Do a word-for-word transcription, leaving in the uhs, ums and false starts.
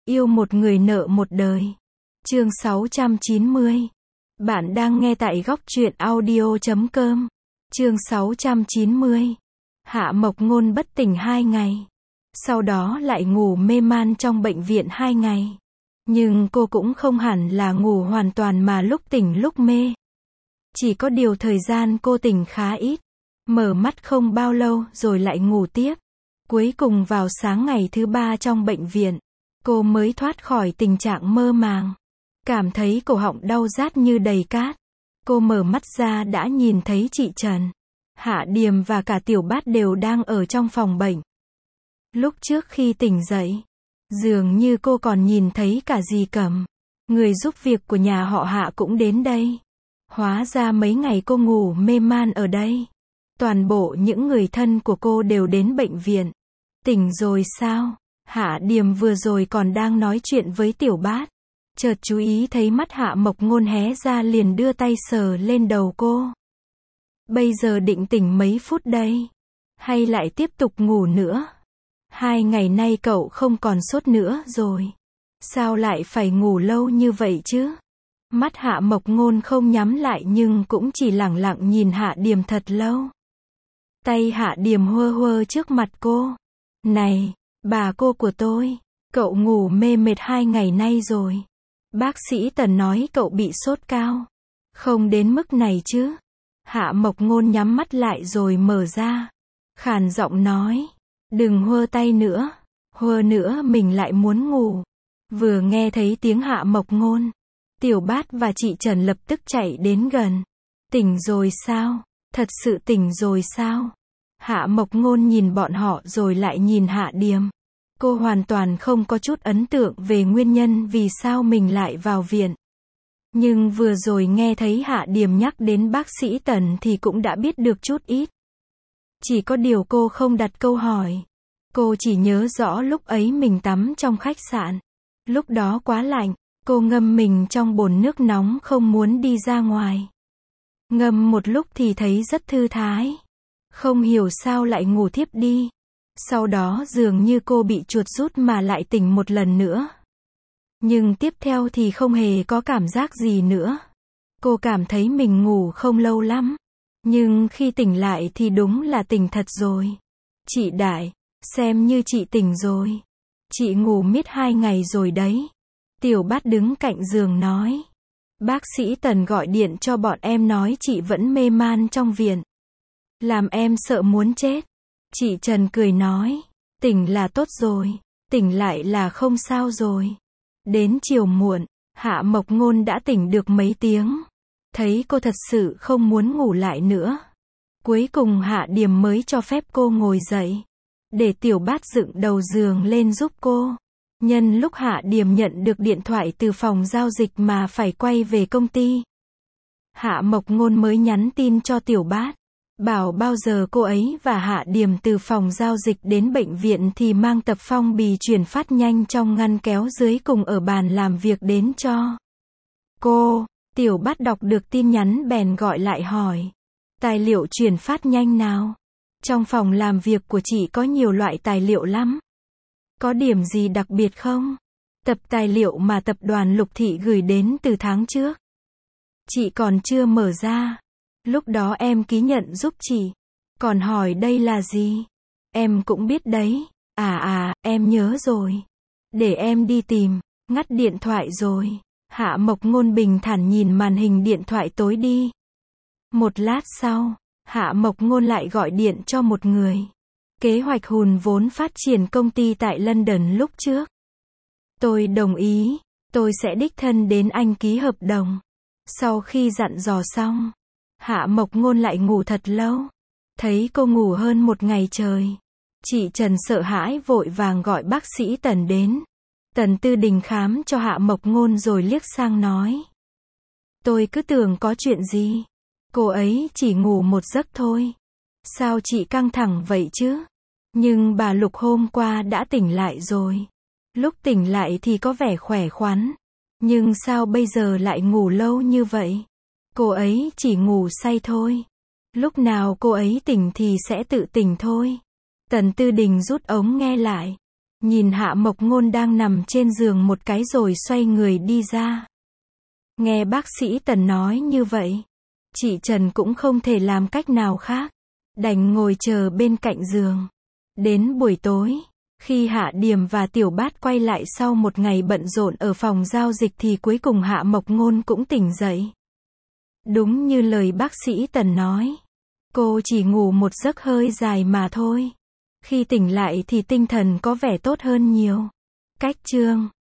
Yêu một người nợ một đời. Chương sáu trăm chín mươi. Bạn đang nghe tại góc truyện audio chấm com. Chương sáu trăm chín mươi. Hạ Mộc Ngôn bất tỉnh hai ngày. Sau đó lại ngủ mê man trong bệnh viện hai ngày. Nhưng cô cũng không hẳn là ngủ hoàn toàn mà lúc tỉnh lúc mê. Chỉ có điều thời gian cô tỉnh khá ít. Mở mắt không bao lâu rồi lại ngủ tiếp. Cuối cùng vào sáng ngày thứ ba trong bệnh viện, cô mới thoát khỏi tình trạng mơ màng. Cảm thấy cổ họng đau rát như đầy cát. Cô mở mắt ra đã nhìn thấy chị Trần, Hạ Điềm và cả Tiểu Bát đều đang ở trong phòng bệnh. Lúc trước khi tỉnh dậy, dường như cô còn nhìn thấy cả dì Cẩm, người giúp việc của nhà họ Hạ cũng đến đây. Hóa ra mấy ngày cô ngủ mê man ở đây, toàn bộ những người thân của cô đều đến bệnh viện. Tỉnh rồi sao? Hạ Điềm vừa rồi còn đang nói chuyện với Tiểu Bát, chợt chú ý thấy mắt Hạ Mộc Ngôn hé ra liền đưa tay sờ lên đầu cô. Bây giờ định tỉnh mấy phút đây? Hay lại tiếp tục ngủ nữa? Hai ngày nay cậu không còn sốt nữa rồi. Sao lại phải ngủ lâu như vậy chứ? Mắt Hạ Mộc Ngôn không nhắm lại nhưng cũng chỉ lẳng lặng nhìn Hạ Điềm thật lâu. Tay Hạ Điềm huơ huơ trước mặt cô. Này, bà cô của tôi, cậu ngủ mê mệt hai ngày nay rồi. Bác sĩ Tần nói cậu bị sốt cao. Không đến mức này chứ. Hạ Mộc Ngôn nhắm mắt lại rồi mở ra. Khàn giọng nói. Đừng huơ tay nữa. Huơ nữa mình lại muốn ngủ. Vừa nghe thấy tiếng Hạ Mộc Ngôn, Tiểu Bát và chị Trần lập tức chạy đến gần. Tỉnh rồi sao? Thật sự tỉnh rồi sao? Hạ Mộc Ngôn nhìn bọn họ rồi lại nhìn Hạ Điềm. Cô hoàn toàn không có chút ấn tượng về nguyên nhân vì sao mình lại vào viện. Nhưng vừa rồi nghe thấy Hạ Điềm nhắc đến bác sĩ Tần thì cũng đã biết được chút ít. Chỉ có điều cô không đặt câu hỏi. Cô chỉ nhớ rõ lúc ấy mình tắm trong khách sạn. Lúc đó quá lạnh, cô ngâm mình trong bồn nước nóng không muốn đi ra ngoài. Ngâm một lúc thì thấy rất thư thái. Không hiểu sao lại ngủ thiếp đi. Sau đó dường như cô bị chuột rút mà lại tỉnh một lần nữa. Nhưng tiếp theo thì không hề có cảm giác gì nữa. Cô cảm thấy mình ngủ không lâu lắm. Nhưng khi tỉnh lại thì đúng là tỉnh thật rồi. Chị Đại, xem như chị tỉnh rồi. Chị ngủ miết hai ngày rồi đấy. Tiểu Bát đứng cạnh giường nói. Bác sĩ Tần gọi điện cho bọn em nói chị vẫn mê man trong viện. Làm em sợ muốn chết. Chị Trần cười nói. Tỉnh là tốt rồi. Tỉnh lại là không sao rồi. Đến chiều muộn, Hạ Mộc Ngôn đã tỉnh được mấy tiếng. Thấy cô thật sự không muốn ngủ lại nữa. Cuối cùng Hạ Điềm mới cho phép cô ngồi dậy. Để Tiểu Bát dựng đầu giường lên giúp cô. Nhân lúc Hạ Điềm nhận được điện thoại từ phòng giao dịch mà phải quay về công ty, Hạ Mộc Ngôn mới nhắn tin cho Tiểu Bát. Bảo bao giờ cô ấy và Hạ Điềm từ phòng giao dịch đến bệnh viện thì mang tập phong bì chuyển phát nhanh trong ngăn kéo dưới cùng ở bàn làm việc đến cho cô. Tiểu Bát đọc được tin nhắn bèn gọi lại hỏi. Tài liệu chuyển phát nhanh nào? Trong phòng làm việc của chị có nhiều loại tài liệu lắm. Có điểm gì đặc biệt không? Tập tài liệu mà tập đoàn Lục Thị gửi đến từ tháng trước. Chị còn chưa mở ra. Lúc đó em ký nhận giúp chị. Còn hỏi đây là gì? Em cũng biết đấy. À à, em nhớ rồi. Để em đi tìm. Ngắt điện thoại rồi. Hạ Mộc Ngôn bình thản nhìn màn hình điện thoại tối đi. Một lát sau, Hạ Mộc Ngôn lại gọi điện cho một người. Kế hoạch hùn vốn phát triển công ty tại London lúc trước. Tôi đồng ý. Tôi sẽ đích thân đến anh ký hợp đồng. Sau khi dặn dò xong, Hạ Mộc Ngôn lại ngủ thật lâu. Thấy cô ngủ hơn một ngày trời. Chị Trần sợ hãi vội vàng gọi bác sĩ Tần đến. Tần Tư Đình khám cho Hạ Mộc Ngôn rồi liếc sang nói. Tôi cứ tưởng có chuyện gì. Cô ấy chỉ ngủ một giấc thôi. Sao chị căng thẳng vậy chứ? Nhưng bà Lục hôm qua đã tỉnh lại rồi. Lúc tỉnh lại thì có vẻ khỏe khoắn. Nhưng sao bây giờ lại ngủ lâu như vậy? Cô ấy chỉ ngủ say thôi. Lúc nào cô ấy tỉnh thì sẽ tự tỉnh thôi. Tần Tư Đình rút ống nghe lại. Nhìn Hạ Mộc Ngôn đang nằm trên giường một cái rồi xoay người đi ra. Nghe bác sĩ Tần nói như vậy, chị Trần cũng không thể làm cách nào khác, đành ngồi chờ bên cạnh giường. Đến buổi tối, khi Hạ Điểm và Tiểu Bát quay lại sau một ngày bận rộn ở phòng giao dịch thì cuối cùng Hạ Mộc Ngôn cũng tỉnh dậy. Đúng như lời bác sĩ Tần nói, cô chỉ ngủ một giấc hơi dài mà thôi. Khi tỉnh lại thì tinh thần có vẻ tốt hơn nhiều. Cách chương